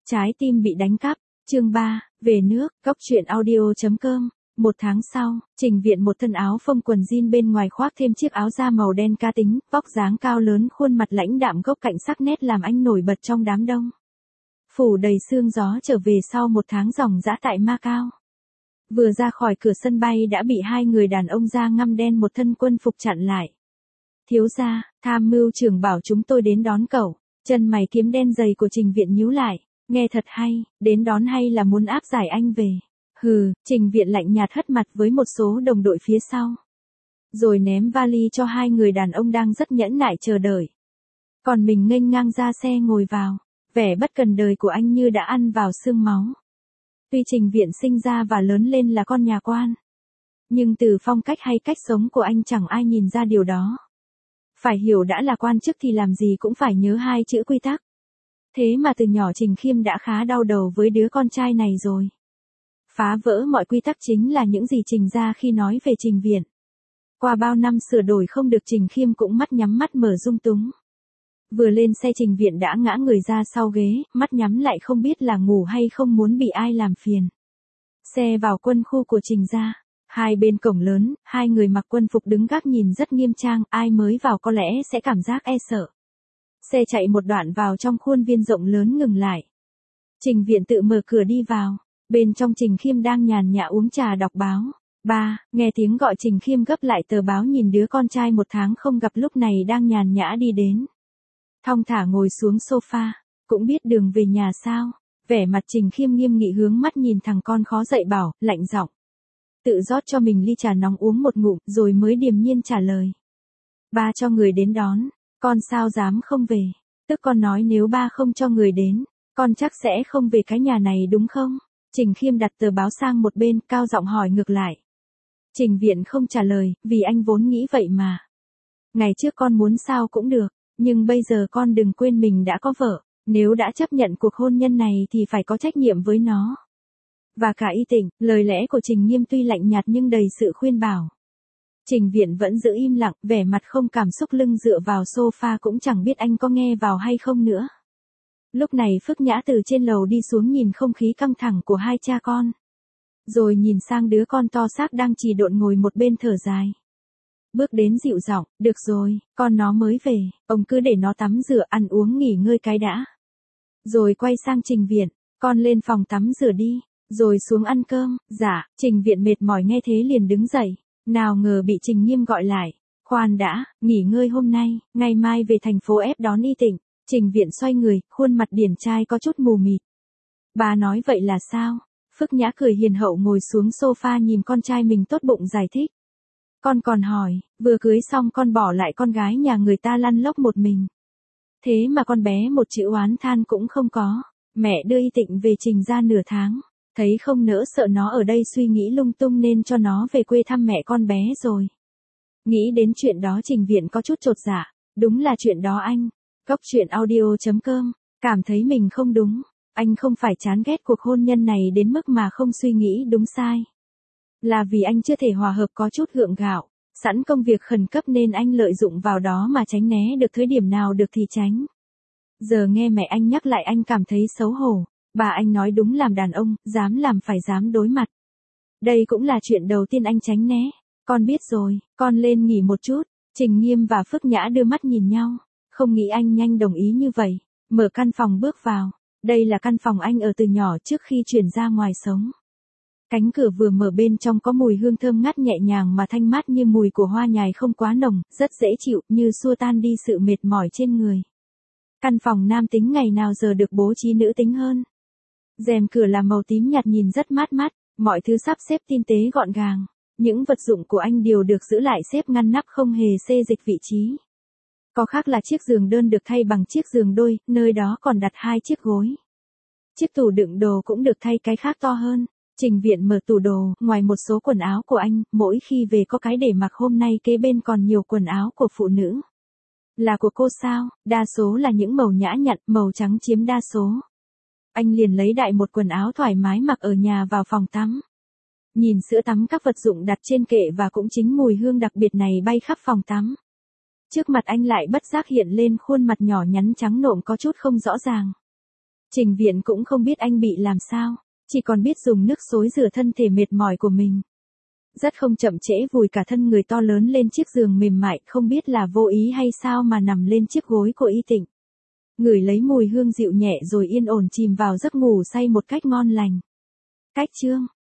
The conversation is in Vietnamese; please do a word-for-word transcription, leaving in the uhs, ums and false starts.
Trái tim bị đánh cắp, chương ba, về nước, góc truyện audio.com. Một tháng sau, Trình Viện một thân áo phông quần jean bên ngoài khoác thêm chiếc áo da màu đen cá tính, vóc dáng cao lớn, khuôn mặt lãnh đạm góc cạnh sắc nét làm anh nổi bật trong đám đông. Phủ đầy sương gió trở về sau một tháng ròng rã tại Macau. Vừa ra khỏi cửa sân bay đã bị hai người đàn ông da ngăm đen một thân quân phục chặn lại. Thiếu gia, tham mưu trưởng bảo chúng tôi đến đón cậu. Chân mày kiếm đen dày của Trình Viện nhíu lại. Nghe thật hay, đến đón hay là muốn áp giải anh về? Hừ, Trình Viện lạnh nhạt hất mặt với một số đồng đội phía sau. Rồi ném vali cho hai người đàn ông đang rất nhẫn nại chờ đợi. Còn mình nghênh ngang ra xe ngồi vào. Vẻ bất cần đời của anh như đã ăn vào xương máu. Tuy Trình Viện sinh ra và lớn lên là con nhà quan. Nhưng từ phong cách hay cách sống của anh chẳng ai nhìn ra điều đó. Phải hiểu đã là quan chức thì làm gì cũng phải nhớ hai chữ quy tắc. Thế mà từ nhỏ Trình Khiêm đã khá đau đầu với đứa con trai này rồi. Phá vỡ mọi quy tắc chính là những gì Trình ra khi nói về Trình Viện. Qua bao năm sửa đổi không được, Trình Khiêm cũng mắt nhắm mắt mở dung túng. Vừa lên xe Trình Viện đã ngã người ra sau ghế, mắt nhắm lại không biết là ngủ hay không muốn bị ai làm phiền. Xe vào quân khu của Trình ra. Hai bên cổng lớn, hai người mặc quân phục đứng gác nhìn rất nghiêm trang, ai mới vào có lẽ sẽ cảm giác e sợ. Xe chạy một đoạn vào trong khuôn viên rộng lớn ngừng lại. Trình Viện tự mở cửa đi vào. Bên trong Trình Khiêm đang nhàn nhã uống trà đọc báo. Ba, nghe tiếng gọi Trình Khiêm gấp lại tờ báo nhìn đứa con trai một tháng không gặp lúc này đang nhàn nhã đi đến. Thong thả ngồi xuống sofa, cũng biết đường về nhà sao? Vẻ mặt Trình Khiêm nghiêm nghị hướng mắt nhìn thằng con khó dậy bảo, lạnh giọng. Tự rót cho mình ly trà nóng uống một ngụm rồi mới điềm nhiên trả lời. Ba cho người đến đón, con sao dám không về, tức con nói nếu ba không cho người đến, con chắc sẽ không về cái nhà này đúng không? Trình Khiêm đặt tờ báo sang một bên, cao giọng hỏi ngược lại. Trình Viện không trả lời, vì anh vốn nghĩ vậy mà. Ngày trước con muốn sao cũng được, nhưng bây giờ con đừng quên mình đã có vợ, nếu đã chấp nhận cuộc hôn nhân này thì phải có trách nhiệm với nó. Và cả Y Tịnh, lời lẽ của Trình Nghiêm tuy lạnh nhạt nhưng đầy sự khuyên bảo. Trình Viện vẫn giữ im lặng, vẻ mặt không cảm xúc, lưng dựa vào sofa cũng chẳng biết anh có nghe vào hay không nữa. Lúc này Phước Nhã từ trên lầu đi xuống nhìn không khí căng thẳng của hai cha con. Rồi nhìn sang đứa con to xác đang trì độn ngồi một bên thở dài. Bước đến dịu giọng, được rồi, con nó mới về, ông cứ để nó tắm rửa ăn uống nghỉ ngơi cái đã. Rồi quay sang Trình Viện, con lên phòng tắm rửa đi. Rồi xuống ăn cơm. Dạ, Trình Viện mệt mỏi nghe thế liền đứng dậy. Nào ngờ bị Trình Nghiêm gọi lại. Khoan đã, nghỉ ngơi hôm nay, ngày mai về thành phố ép đón Y Tịnh. Trình Viện xoay người, khuôn mặt điển trai có chút mù mịt. Bà nói vậy là sao? Phước Nhã cười hiền hậu ngồi xuống sofa nhìn con trai mình tốt bụng giải thích. Con còn hỏi, vừa cưới xong con bỏ lại con gái nhà người ta lăn lóc một mình. Thế mà con bé một chữ oán than cũng không có. Mẹ đưa Y Tịnh về Trình ra nửa tháng. Thấy không nỡ sợ nó ở đây suy nghĩ lung tung nên cho nó về quê thăm mẹ con bé rồi. Nghĩ đến chuyện đó Trình Viện có chút chột dạ. Đúng là chuyện đó anh. Góc truyện audio.com. Cảm thấy mình không đúng. Anh không phải chán ghét cuộc hôn nhân này đến mức mà không suy nghĩ đúng sai. Là vì anh chưa thể hòa hợp, có chút gượng gạo. Sẵn công việc khẩn cấp nên anh lợi dụng vào đó mà tránh né được thời điểm nào được thì tránh. Giờ nghe mẹ anh nhắc lại anh cảm thấy xấu hổ. Bà anh nói đúng, làm đàn ông, dám làm phải dám đối mặt. Đây cũng là chuyện đầu tiên anh tránh né. Con biết rồi, con lên nghỉ một chút. Trình Nghiêm và Phước Nhã đưa mắt nhìn nhau. Không nghĩ anh nhanh đồng ý như vậy. Mở căn phòng bước vào. Đây là căn phòng anh ở từ nhỏ trước khi chuyển ra ngoài sống. Cánh cửa vừa mở, bên trong có mùi hương thơm ngát nhẹ nhàng mà thanh mát như mùi của hoa nhài, không quá nồng, rất dễ chịu, như xua tan đi sự mệt mỏi trên người. Căn phòng nam tính ngày nào giờ được bố trí nữ tính hơn. Rèm cửa là màu tím nhạt nhìn rất mát mắt, mọi thứ sắp xếp tinh tế gọn gàng. Những vật dụng của anh đều được giữ lại xếp ngăn nắp, không hề xê dịch vị trí. Có khác là chiếc giường đơn được thay bằng chiếc giường đôi, nơi đó còn đặt hai chiếc gối. Chiếc tủ đựng đồ cũng được thay cái khác to hơn. Trình Viện mở tủ đồ, ngoài một số quần áo của anh, mỗi khi về có cái để mặc, hôm nay kế bên còn nhiều quần áo của phụ nữ. Là của cô sao? Đa số là những màu nhã nhặn, màu trắng chiếm đa số. Anh liền lấy đại một quần áo thoải mái mặc ở nhà vào phòng tắm. Nhìn sữa tắm, các vật dụng đặt trên kệ và cũng chính mùi hương đặc biệt này bay khắp phòng tắm. Trước mặt anh lại bất giác hiện lên khuôn mặt nhỏ nhắn trắng nõn có chút không rõ ràng. Trình Viện cũng không biết anh bị làm sao, chỉ còn biết dùng nước xối rửa thân thể mệt mỏi của mình. Rất không chậm trễ vùi cả thân người to lớn lên chiếc giường mềm mại, không biết là vô ý hay sao mà nằm lên chiếc gối của Y Tịnh. Ngửi lấy mùi hương dịu nhẹ rồi yên ổn chìm vào giấc ngủ say một cách ngon lành. Cách chương